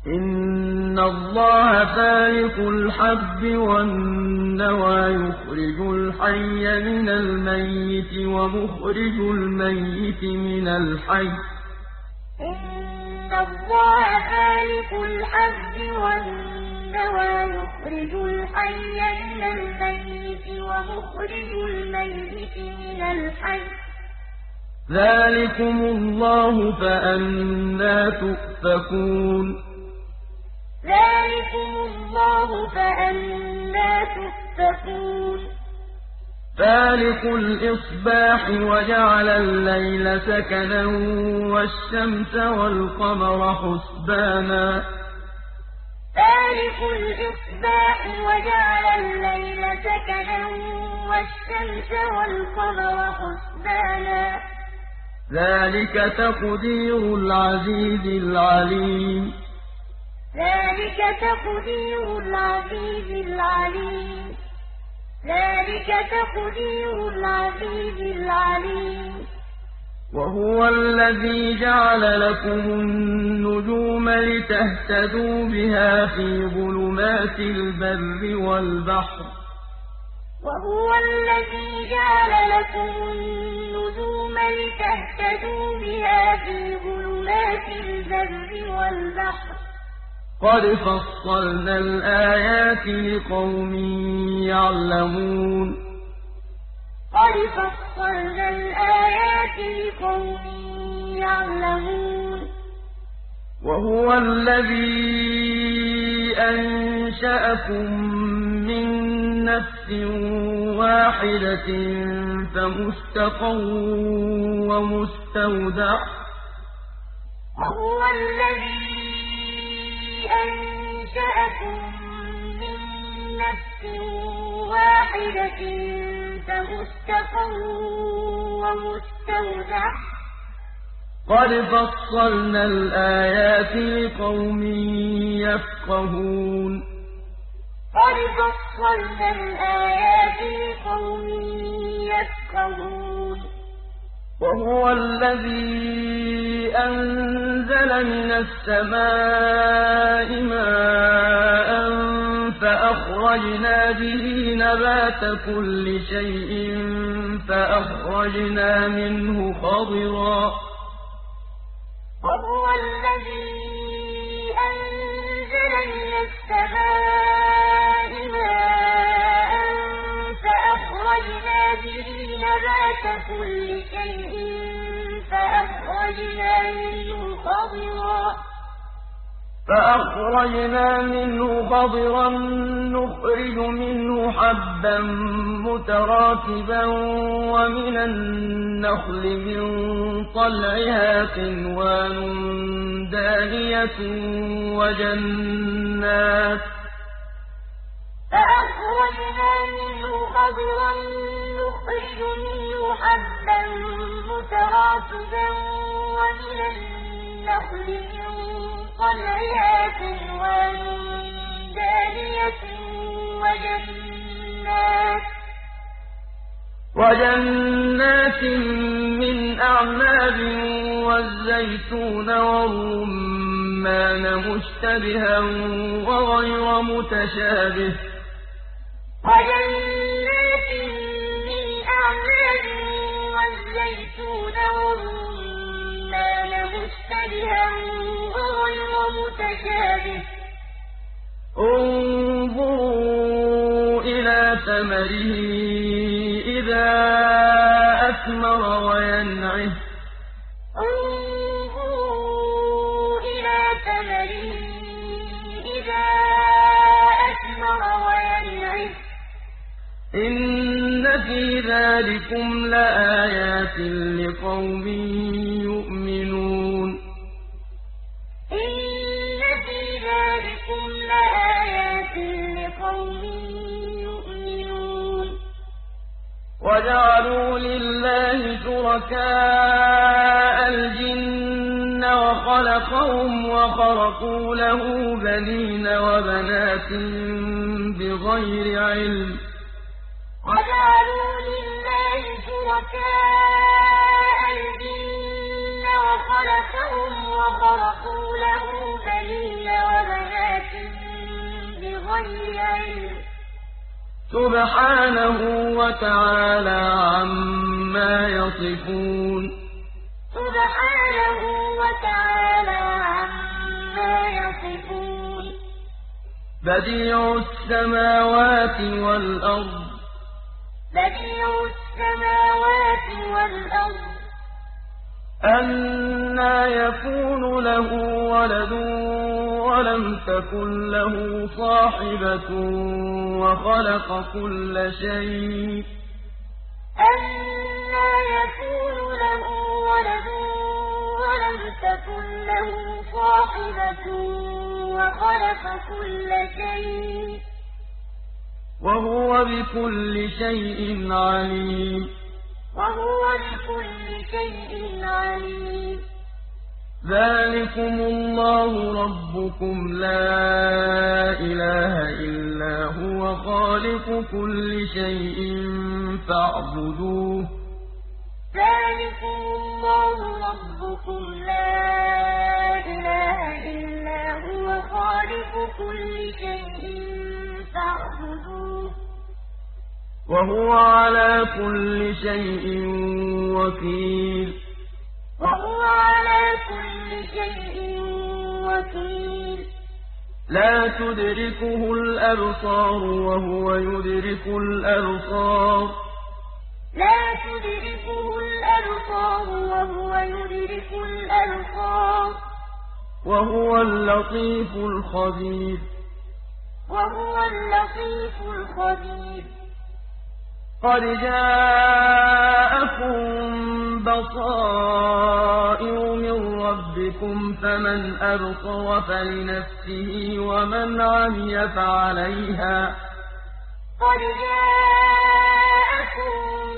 إِنَّ اللَّهَ فَالِقُ الْحَبِّ وَالنَّوَىٰ يُخْرِجُ الْحَيَّ مِنَ الْمَيِّتِ وَمُخْرِجُ الْمَيِّتِ مِنَ الْحَيِّ ۚ إِنَّ اللَّهَ فَالِقُ الْحَبِّ وَالنَّوَىٰ يُخْرِجُ الْحَيَّ مِنَ الْمَيِّتِ وَمُخْرِجُ الْمَيِّتِ مِنَ الْحَيِّ ۚ ذَٰلِكُمُ اللَّهُ فَأَنَّىٰ تُؤْفَكُونَ ذَٰلِكُمُ اللَّهُ فَأَنَّىٰ تُؤْفَكُونَ فَالِقُ الْإِصْبَاحِ وَجَعَلَ اللَّيْلَ سَكَنًا وَالشَّمْسَ وَالْقَمَرَ حُسْبَانًا فَالِقُ الْإِصْبَاحِ وَجَعَلَ اللَّيْلَ سَكَنًا وَالشَّمْسَ وَالْقَمَرَ حُسْبَانًا ۚ ذَٰلِكَ تَقْدِيرُ الْعَزِيزِ الْعَلِيمِ ذَٰلِكَ تَقْدِيرُ الْعَزِيزِ الْعَلِيمِ ذَٰلِكَ تَقْدِيرُ الْعَزِيزِ الْعَلِيمِ وَهُوَ الَّذِي جَعَلَ لَكُمُ النُّجُومَ لِتَهْتَدُوا بِهَا فِي ظُلُمَاتِ الْبَرِّ وَالْبَحْرِ ۗ وَهُوَ الَّذِي جَعَلَ لَكُمُ النُّجُومَ لِتَهْتَدُوا بِهَا فِي ظُلُمَاتِ الْبَرِّ وَالْبَحْرِ ۗ قَدْ فَصَّلْنَا الْآيَاتِ لِقَوْمٍ يَعْلَمُونَ قَدْ فَصَّلْنَا الْآيَاتِ لِقَوْمٍ يَعْلَمُونَ وَهُوَ الَّذِي أَنشَأَكُم مِّن نَّفْسٍ وَاحِدَةٍ فَمُسْتَقَرٌّ وَمُسْتَوْدَعٌ ۗ وَهُوَ الَّذِي أَنشَأَكُم مِّن نَّفْسٍ وَاحِدَةٍ فَمُسْتَقَرٌّ وَمُسْتَوْدَعٌ ۗ قَدْ فَصَّلْنَا الْآيَاتِ لِقَوْمٍ يَفْقَهُونَ قَدْ فَصَّلْنَا الْآيَاتِ لِقَوْمٍ يَفْقَهُونَ وَهُوَ الَّذِي أَنزَلَ مِنَ السَّمَاءِ مَاءً فَأَخْرَجْنَا بِهِ نَبَاتَ كُلِّ شَيْءٍ فَأَخْرَجْنَا مِنْهُ خَضِرًا وَهُوَ الَّذِي أَنزَلَ مِنَ السَّمَاءِ مَاءً فَأَخْرَجْنَا بِهِ نَبَاتَ كُلِّ شَيْءٍ فَأَخْرَجْنَا مِنْهُ خَضِرًا نُّخْرِجُ مِنْهُ حَبًّا مُّتَرَاكِبًا وَمِنَ النَّخْلِ مِن طَلْعِهَا قِنْوَانٌ دَانِيَةٌ فَأَخْرَجْنَا مِنْهُ خَضِرًا نُّخْرِجُ مِنْهُ حَبًّا مُّتَرَاكِبًا وَمِنَ النَّخْلِ مِن طَلْعِهَا قِنْوَانٌ دَانِيَةٌ وَجَنَّاتٍ مِّنْ أَعْنَابٍ وَالزَّيْتُونَ وَالرُّمَّانَ مُشْتَبِهًا وَغَيْرَ مُتَشَابِهٍ ۗ وَجَنَّاتٍ مِّنْ أَعْنَابٍ وَالزَّيْتُونَ وَالرُّمَّانَ مُشْتَبِهًا وَغَيْرَ مُتَشَابِهٍ ۗ انظُرُوا إِلَىٰ ثَمَرِهِ إِذَا أَثْمَرَ وَيَنْعِهِ ۚ إِنَّ فِي ذَٰلِكُمْ لَآيَاتٍ لِّقَوْمٍ يُؤْمِنُونَ إِنَّ فِي ذَٰلِكُمْ لَآيَاتٍ لِّقَوْمٍ يُؤْمِنُونَ وَجَعَلُوا لِلَّهِ شُرَكَاءَ الْجِنَّ وَخَلَقَهُمْ وَخَرَقُوا لَهُ بَنِينَ وَبَنَاتٍ بِغَيْرِ عِلْمٍ ۚ وَجَعَلُوا لِلَّهِ شُرَكَاءَ الْجِنَّ وَخَلَقَهُمْ وَخَرَقُوا لَهُ بَنِينَ بِغَيْرِ عِلْمٍ سُبْحَانَهُ وَتَعَالَىٰ عَمَّا يَصِفُونَ سُبْحَانَهُ وَتَعَالَىٰ عَمَّا يَصِفُونَ بَدِيعُ السَّمَاوَاتِ وَالْأَرْضِ أَنَّىٰ يَكُونُ لَهُ وَلَدٌ وَلَمْ تَكُن لَّهُ صَاحِبَةٌ وَخَلَقَ كُلَّ شَيْءٍ ۖ أَنَّىٰ يَكُونُ لَهُ وَلَدٌ وَلَمْ تَكُن لَّهُ صَاحِبَةٌ وَخَلَقَ كُلَّ شَيْءٍ ۖ وَهُوَ بِكُلِّ شَيْءٍ عَلِيمٌ ذَٰلِكُمُ اللَّهُ رَبُّكُمْ لَا إِلَٰهَ إِلَّا هُوَ خَالِقُ كُلِّ شَيْءٍ فَاعْبُدُوهُ ذَٰلِكُمُ اللَّهُ رَبُّكُمْ لَا إِلَٰهَ إِلَّا هُوَ خَالِقُ كُلِّ شَيْءٍ فَاعْبُدُوهُ وَهُوَ عَلَىٰ كُلِّ شَيْءٍ وَكِيلٌ لَّا تُدْرِكُهُ الْأَبْصَارُ وَهُوَ يُدْرِكُ الْأَبْصَارَ وَهُوَ اللَّطِيفُ الْخَبِيرُ قَدْ جَاءَكُم بَصَائِرُ مِن رَّبِّكُمْ ۖ فَمَنْ أَبْصَرَ فَلِنَفْسِهِ وَمَنْ عَمِيَ فَعَلَيْهَا ۚ قَدْ جَاءَكُم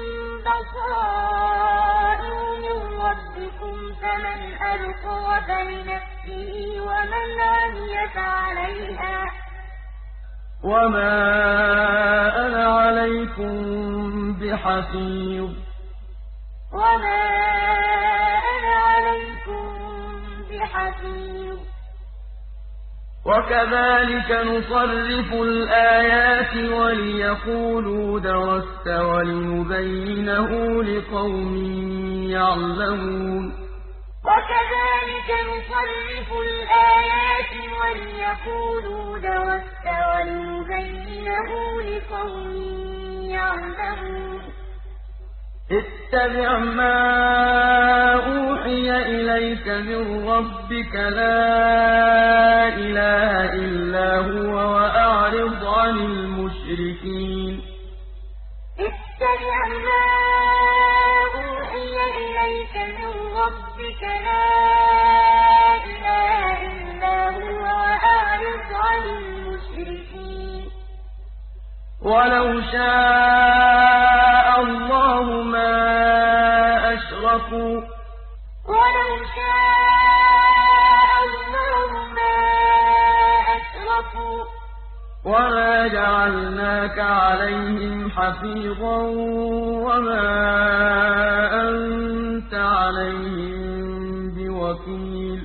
بَصَائِرُ مِن رَّبِّكُمْ ۖ فَمَنْ أَبْصَرَ فَلِنَفْسِهِ وَمَنْ عَمِيَ فَعَلَيْهَا ۚ وَمَا أَنَا عَلَيْكُم بِحَفِيظٍ وَكَذَٰلِكَ نُصَرِّفُ الْآيَاتِ وَلِيَقُولُوا دَرَسْتَ وَلِنُبَيِّنَهُ لِقَوْمٍ يَعْلَمُونَ وَكَذَٰلِكَ نُصَرِّفُ الْآيَاتِ وَلِيَقُولُوا دَرَسْتَ وَلِنُبَيِّنَهُ لِقَوْمٍ يَعْلَمُونَ اتَّبِعْ مَا أُوحِيَ إِلَيْكَ مِن رَّبِّكَ لَا إِلَٰهَ إِلَّا هُوَ وَأَعْرِضْ عَنِ الْمُشْرِكِينَ اتَّبِعْ مَا أُوحِيَ إِلَيْكَ مِن رَّبِّكَ لَا إِلَٰهَ إِلَّا هُوَ وَأَعْرِضْ عَنِ الْمُشْرِكِينَ وَلَوْ شَاءَ اللَّهُ مَا أَشْرَكُوا وَمَا جَعَلْنَاكَ عَلَيْهِمْ حَفِيظًا وَمَا أَنتَ عَلَيْهِم بِوَكِيلٍ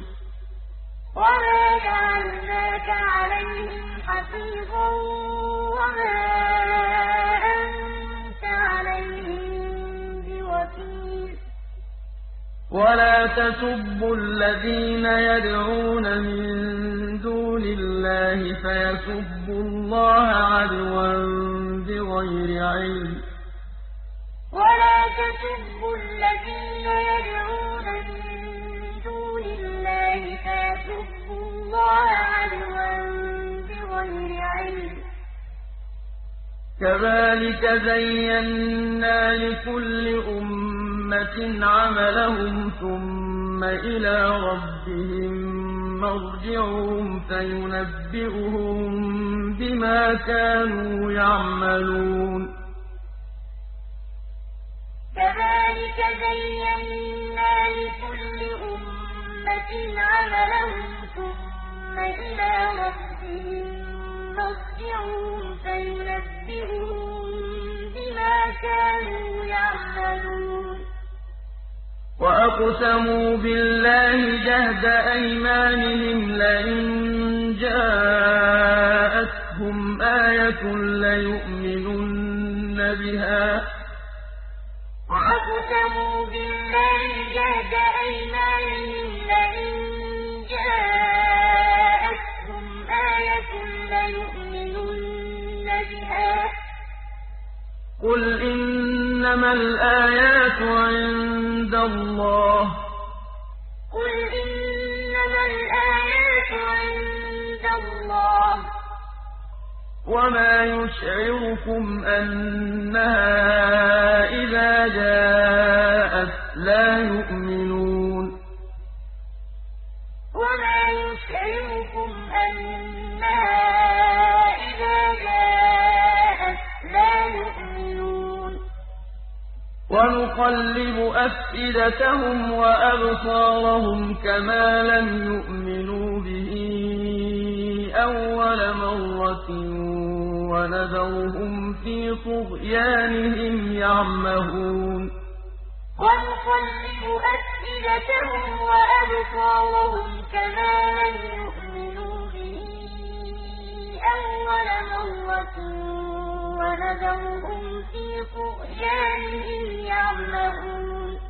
وَلَا تَسُبُّوا الَّذِينَ يَدْعُونَ مِن دُونِ اللَّهِ فَيَسُبُّوا اللَّهَ عَدْوًا بِغَيْرِ عِلْمٍ ۗ كَذَٰلِكَ زَيَّنَّا لِكُلِّ أُمَّةٍ عَمَلَهُمْ ثُمَّ إِلَىٰ رَبِّهِم مَّرْجِعُهُمْ فَيُنَبِّئُهُم بِمَا كَانُوا يَعْمَلُونَ كَذَٰلِكَ زَيَّنَّا لِكُلِّ أُمَّةٍ عَمَلَهُمْ ثُمَّ إِلَىٰ رَبِّهِم مَّرْجِعُهُمْ فَيُنَبِّئُهُم بِمَا كَانُوا يَعْمَلُونَ وَأَقْسَمُوا بِاللَّهِ جَهْدَ أَيْمَانِهِمْ لَئِن جَاءَتْهُمْ آيَةٌ لَّيُؤْمِنُنَّ بِهَا وَأَقْسَمُوا بِاللَّهِ جَهْدَ أَيْمَانِهِمْ لَئِن جَاءَتْهُمْ آيَةٌ لَّيُؤْمِنُنَّ بِهَا ۚ قُلْ إِنَّمَا الْآيَاتُ عِندَ اللَّهِ وَمَا يُشْعِرُكُمْ أَنَّهَا إِذَا جَاءَتْ لَا يُؤْمِنُونَ وَمَا يُشْعِرُكُمْ أَنَّهَا إِذَا جَاءَتْ لَا يُؤْمِنُونَ وَنُقَلِّبُ أَفْئِدَتَهُمْ وَأَبْصَارَهُمْ كَمَا لَمْ يُؤْمِنُوا بِهِ أَوَّلَ مَرَّةٍ وَنَذَرُهُمْ فِي طُغْيَانِهِمْ يَعْمَهُونَ وَنُقَلِّبُ أَفْئِدَتَهُمْ وَأَبْصَارَهُمْ كَمَا لَمْ يُؤْمِنُوا بِهِ أَوَّلَ مَرَّةٍ وَنَذَرُهُمْ فِي طُغْيَانِهِمْ يَعْمَهُونَ